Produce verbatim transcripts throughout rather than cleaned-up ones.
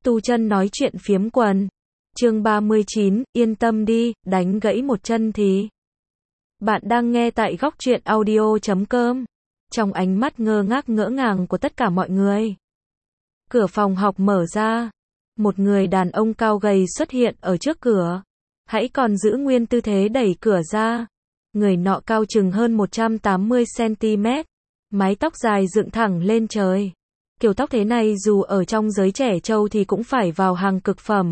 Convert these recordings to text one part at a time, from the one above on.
Tu chân nói chuyện phiếm quần. Chương ba mươi chín, yên tâm đi, đánh gãy một chân thì. Bạn đang nghe tại góc truyện audio chấm com. Trong ánh mắt ngơ ngác ngỡ ngàng của tất cả mọi người, cửa phòng học mở ra. Một người đàn ông cao gầy xuất hiện ở trước cửa. Hãy còn giữ nguyên tư thế đẩy cửa ra. Người nọ cao chừng hơn một trăm tám mươi xăng-ti-mét. Mái tóc dài dựng thẳng lên trời. Kiểu tóc thế này dù ở trong giới trẻ trâu thì cũng phải vào hàng cực phẩm.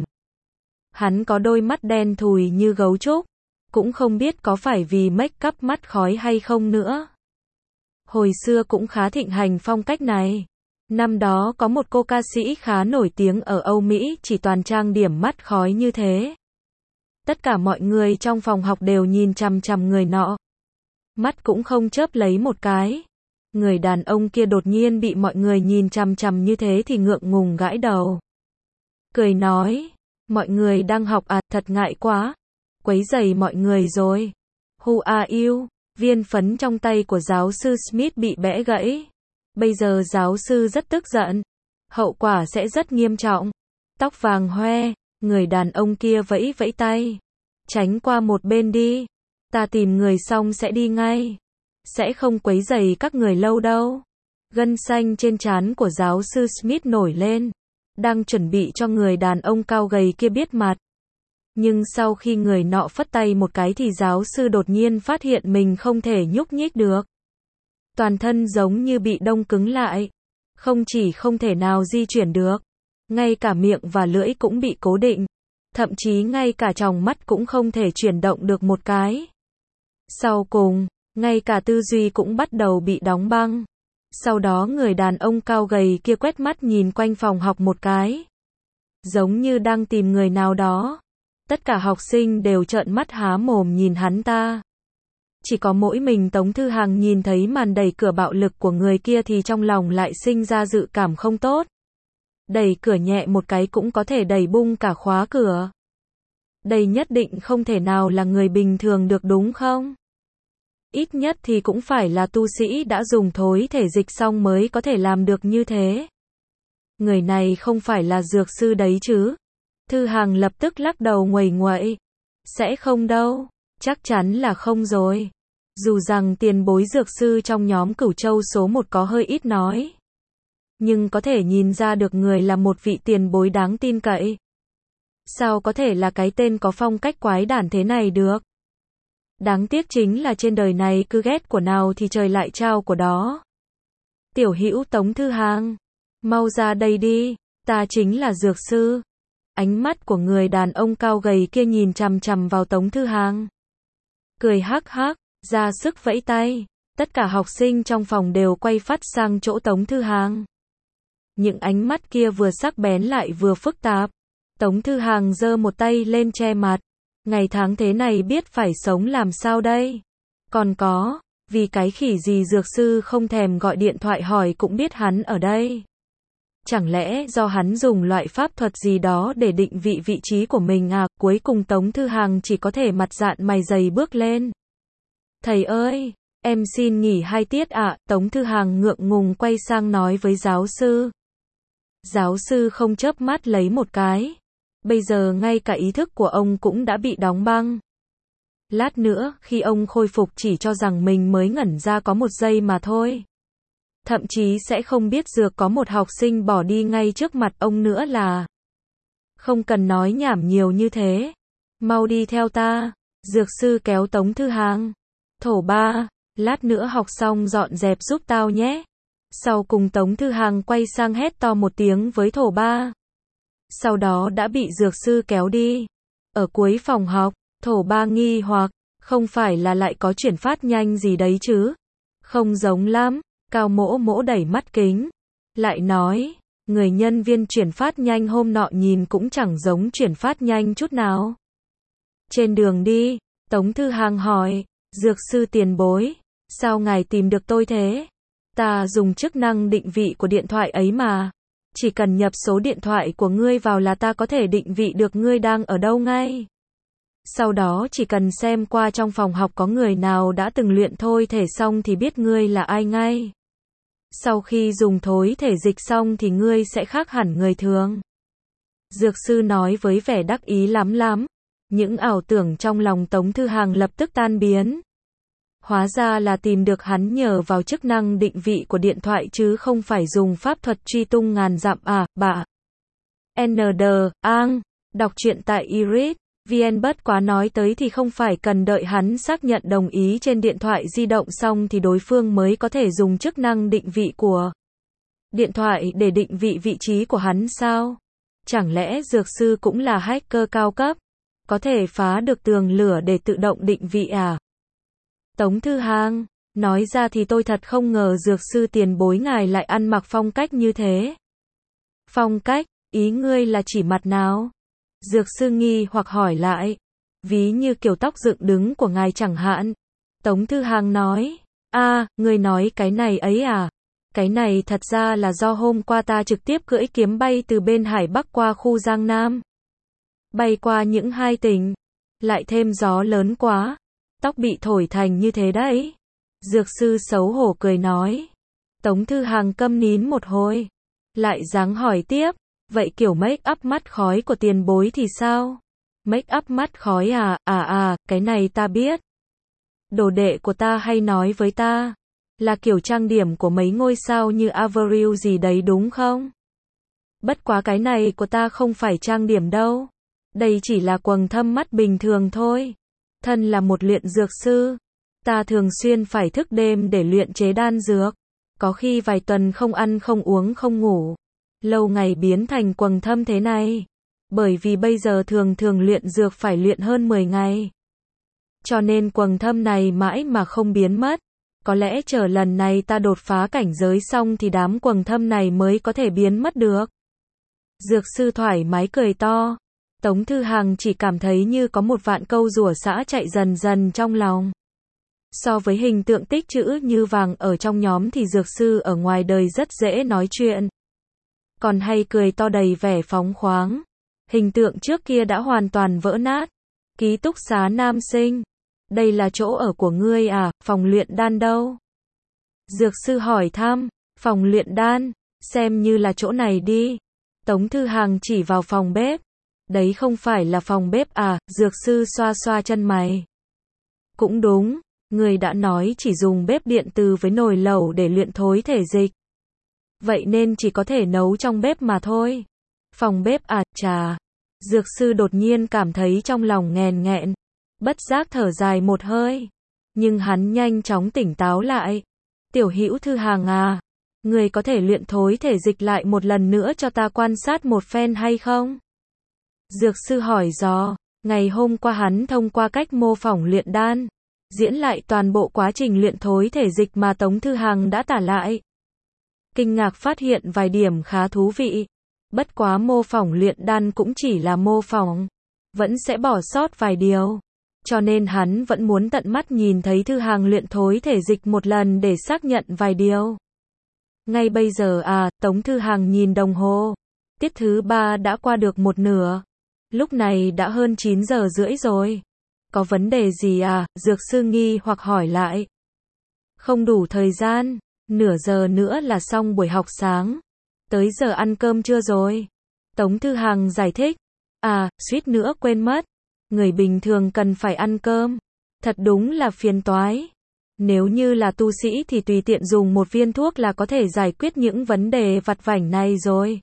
Hắn có đôi mắt đen thùi như gấu trúc. Cũng không biết có phải vì make up mắt khói hay không nữa. Hồi xưa cũng khá thịnh hành phong cách này. Năm đó có một cô ca sĩ khá nổi tiếng ở Âu Mỹ chỉ toàn trang điểm mắt khói như thế. Tất cả mọi người trong phòng học đều nhìn chằm chằm người nọ. Mắt cũng không chớp lấy một cái. Người đàn ông kia đột nhiên bị mọi người nhìn chằm chằm như thế thì ngượng ngùng gãi đầu. Cười nói, mọi người đang học à, thật ngại quá. Quấy rầy mọi người rồi. Who are you? Viên phấn trong tay của giáo sư Smith bị bẽ gãy. Bây giờ giáo sư rất tức giận. Hậu quả sẽ rất nghiêm trọng. Tóc vàng hoe, người đàn ông kia vẫy vẫy tay. Tránh qua một bên đi. Ta tìm người xong sẽ đi ngay. Sẽ không quấy rầy các người lâu đâu. Gân xanh trên trán của giáo sư Smith nổi lên. Đang chuẩn bị cho người đàn ông cao gầy kia biết mặt. Nhưng sau khi người nọ phất tay một cái thì giáo sư đột nhiên phát hiện mình không thể nhúc nhích được. Toàn thân giống như bị đông cứng lại. Không chỉ không thể nào di chuyển được. Ngay cả miệng và lưỡi cũng bị cố định. Thậm chí ngay cả tròng mắt cũng không thể chuyển động được một cái. Sau cùng, ngay cả tư duy cũng bắt đầu bị đóng băng. Sau đó người đàn ông cao gầy kia quét mắt nhìn quanh phòng học một cái. Giống như đang tìm người nào đó. Tất cả học sinh đều trợn mắt há mồm nhìn hắn ta. Chỉ có mỗi mình Tống Thư Hằng nhìn thấy màn đẩy cửa bạo lực của người kia thì trong lòng lại sinh ra dự cảm không tốt. Đẩy cửa nhẹ một cái cũng có thể đẩy bung cả khóa cửa. Đây nhất định không thể nào là người bình thường được đúng không? Ít nhất thì cũng phải là tu sĩ đã dùng thối thể dịch xong mới có thể làm được như thế. Người này không phải là dược sư đấy chứ? Thư Hằng lập tức lắc đầu nguầy nguậy. Sẽ không đâu, chắc chắn là không rồi. Dù rằng tiền bối dược sư trong nhóm Cửu Châu số một có hơi ít nói. Nhưng có thể nhìn ra được người là một vị tiền bối đáng tin cậy. Sao có thể là cái tên có phong cách quái đản thế này được? Đáng tiếc chính là trên đời này cứ ghét của nào thì trời lại trao của đó. Tiểu hữu Tống Thư Hằng, mau ra đây đi, ta chính là dược sư. Ánh mắt của người đàn ông cao gầy kia nhìn chằm chằm vào Tống Thư Hằng. Cười hắc hắc, ra sức vẫy tay. Tất cả học sinh trong phòng đều quay phát sang chỗ Tống Thư Hằng. Những ánh mắt kia vừa sắc bén lại vừa phức tạp. Tống Thư Hằng giơ một tay lên che mặt. Ngày tháng thế này biết phải sống làm sao đây? Còn có, vì cái khỉ gì dược sư không thèm gọi điện thoại hỏi cũng biết hắn ở đây. Chẳng lẽ do hắn dùng loại pháp thuật gì đó để định vị vị trí của mình à? Cuối cùng Tống Thư Hằng chỉ có thể mặt dạn mày dày bước lên. Thầy ơi, em xin nghỉ hai tiết ạ. À? Tống Thư Hằng ngượng ngùng quay sang nói với giáo sư. Giáo sư không chớp mắt lấy một cái. Bây giờ ngay cả ý thức của ông cũng đã bị đóng băng. Lát nữa, khi ông khôi phục chỉ cho rằng mình mới ngẩn ra có một giây mà thôi. Thậm chí sẽ không biết dược có một học sinh bỏ đi ngay trước mặt ông nữa là. Không cần nói nhảm nhiều như thế. Mau đi theo ta. Dược sư kéo Tống Thư Hằng. Thổ ba, lát nữa học xong dọn dẹp giúp tao nhé. Sau cùng Tống Thư Hằng quay sang hét to một tiếng với thổ ba. Sau đó đã bị dược sư kéo đi. Ở cuối phòng học, thổ ba nghi hoặc, không phải là lại có chuyển phát nhanh gì đấy chứ? Không giống lắm. Cao Mỗ Mỗ đẩy mắt kính. Lại nói, người nhân viên chuyển phát nhanh hôm nọ nhìn cũng chẳng giống chuyển phát nhanh chút nào. Trên đường đi, Tống Thư Hằng hỏi, dược sư tiền bối, sao ngài tìm được tôi thế? Ta dùng chức năng định vị của điện thoại ấy mà. Chỉ cần nhập số điện thoại của ngươi vào là ta có thể định vị được ngươi đang ở đâu ngay. Sau đó chỉ cần xem qua trong phòng học có người nào đã từng luyện thôi thể xong thì biết ngươi là ai ngay. Sau khi dùng thối thể dịch xong thì ngươi sẽ khác hẳn người thường. Dược sư nói với vẻ đắc ý lắm lắm. Những ảo tưởng trong lòng Tống Thư Hàng lập tức tan biến. Hóa ra là tìm được hắn nhờ vào chức năng định vị của điện thoại chứ không phải dùng pháp thuật truy tung ngàn dặm à, bà. en đê, ang, đọc truyện tại iris chấm vn. Bất quá nói tới thì không phải cần đợi hắn xác nhận đồng ý trên điện thoại di động xong thì đối phương mới có thể dùng chức năng định vị của điện thoại để định vị vị trí của hắn sao? Chẳng lẽ dược sư cũng là hacker cao cấp? Có thể phá được tường lửa để tự động định vị à? Tống Thư Hàng, nói ra thì tôi thật không ngờ dược sư tiền bối ngài lại ăn mặc phong cách như thế. Phong cách, ý ngươi là chỉ mặt nào? Dược sư nghi hoặc hỏi lại. Ví như kiểu tóc dựng đứng của ngài chẳng hạn. Tống Thư Hàng nói, a, à, ngươi nói cái này ấy à? Cái này thật ra là do hôm qua ta trực tiếp cưỡi kiếm bay từ bên Hải Bắc qua khu Giang Nam. Bay qua những hai tỉnh. Lại thêm gió lớn quá. Tóc bị thổi thành như thế đấy. Dược sư xấu hổ cười nói. Tống Thư Hàng câm nín một hồi. Lại dáng hỏi tiếp. Vậy kiểu make up mắt khói của tiền bối thì sao? Make up mắt khói à, à à, cái này ta biết. Đồ đệ của ta hay nói với ta. Là kiểu trang điểm của mấy ngôi sao như Avril gì đấy đúng không? Bất quá cái này của ta không phải trang điểm đâu. Đây chỉ là quầng thâm mắt bình thường thôi. Thân là một luyện dược sư. Ta thường xuyên phải thức đêm để luyện chế đan dược. Có khi vài tuần không ăn không uống không ngủ. Lâu ngày biến thành quầng thâm thế này. Bởi vì bây giờ thường thường luyện dược phải luyện hơn mười ngày. Cho nên quầng thâm này mãi mà không biến mất. Có lẽ chờ lần này ta đột phá cảnh giới xong thì đám quầng thâm này mới có thể biến mất được. Dược sư thoải mái cười to. Tống Thư Hàng chỉ cảm thấy như có một vạn câu rủa xả chạy dần dần trong lòng. So với hình tượng tích trữ như vàng ở trong nhóm thì dược sư ở ngoài đời rất dễ nói chuyện. Còn hay cười to đầy vẻ phóng khoáng. Hình tượng trước kia đã hoàn toàn vỡ nát. Ký túc xá nam sinh. Đây là chỗ ở của ngươi à, phòng luyện đan đâu? Dược sư hỏi thăm, phòng luyện đan, xem như là chỗ này đi. Tống Thư Hàng chỉ vào phòng bếp. Đấy không phải là phòng bếp à, dược sư xoa xoa chân mày. Cũng đúng, người đã nói chỉ dùng bếp điện từ với nồi lẩu để luyện thối thể dịch. Vậy nên chỉ có thể nấu trong bếp mà thôi. Phòng bếp à, chà. Dược sư đột nhiên cảm thấy trong lòng nghèn nghẹn. Bất giác thở dài một hơi. Nhưng hắn nhanh chóng tỉnh táo lại. Tiểu hữu Thư Hàng à. Người có thể luyện thối thể dịch lại một lần nữa cho ta quan sát một phen hay không? Dược sư hỏi dò. Ngày hôm qua hắn thông qua cách mô phỏng luyện đan. Diễn lại toàn bộ quá trình luyện thối thể dịch mà Tống Thư Hàng đã tả lại. Kinh ngạc phát hiện vài điểm khá thú vị. Bất quá mô phỏng luyện đan cũng chỉ là mô phỏng. Vẫn sẽ bỏ sót vài điều. Cho nên hắn vẫn muốn tận mắt nhìn thấy Thư Hàng luyện thối thể dịch một lần để xác nhận vài điều. Ngay bây giờ à, Tống Thư Hàng nhìn đồng hồ. Tiết thứ ba đã qua được một nửa. Lúc này đã hơn chín giờ rưỡi rồi. Có vấn đề gì à? Dược sư nghi hoặc hỏi lại. Không đủ thời gian. Nửa giờ nữa là xong buổi học sáng. Tới giờ ăn cơm chưa rồi? Tống Thư Hàng giải thích. À, suýt nữa quên mất. Người bình thường cần phải ăn cơm. Thật đúng là phiền toái. Nếu như là tu sĩ thì tùy tiện dùng một viên thuốc là có thể giải quyết những vấn đề vặt vãnh này rồi.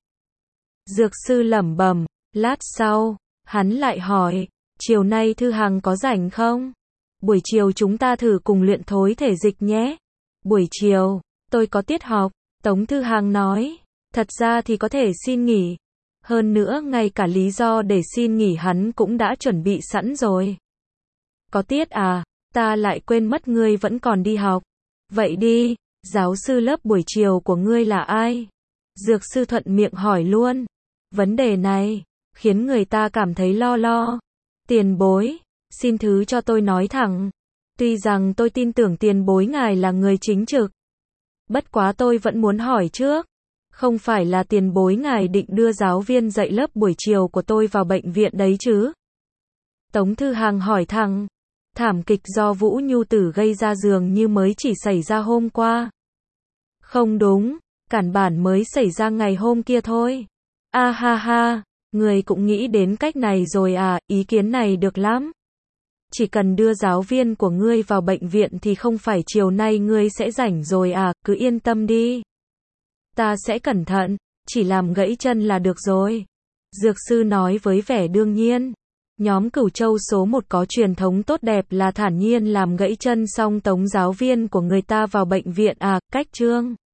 Dược sư lẩm bẩm. Lát sau, hắn lại hỏi. Chiều nay Thư Hàng có rảnh không? Buổi chiều chúng ta thử cùng luyện thối thể dịch nhé. Buổi chiều, tôi có tiết học. Tống Thư Hàng nói. Thật ra thì có thể xin nghỉ. Hơn nữa ngay cả lý do để xin nghỉ hắn cũng đã chuẩn bị sẵn rồi. Có tiết à? Ta lại quên mất ngươi vẫn còn đi học. Vậy đi, giáo sư lớp buổi chiều của ngươi là ai? Dược sư thuận miệng hỏi luôn. Vấn đề này khiến người ta cảm thấy lo lo. Tiền bối, xin thứ cho tôi nói thẳng. Tuy rằng tôi tin tưởng tiền bối ngài là người chính trực. Bất quá tôi vẫn muốn hỏi trước. Không phải là tiền bối ngài định đưa giáo viên dạy lớp buổi chiều của tôi vào bệnh viện đấy chứ? Tống Thư Hàng hỏi thẳng. Thảm kịch do Vũ Nhu Tử gây ra dường như mới chỉ xảy ra hôm qua. Không đúng, cản bản mới xảy ra ngày hôm kia thôi. A ha ha, Ngươi cũng nghĩ đến cách này rồi à, ý kiến này được lắm. Chỉ cần đưa giáo viên của ngươi vào bệnh viện thì không phải chiều nay ngươi sẽ rảnh rồi à, cứ yên tâm đi. Ta sẽ cẩn thận, chỉ làm gãy chân là được rồi. Dược sư nói với vẻ đương nhiên. Nhóm Cửu Châu số một có truyền thống tốt đẹp là thản nhiên làm gãy chân xong tống giáo viên của người ta vào bệnh viện à, cách chương.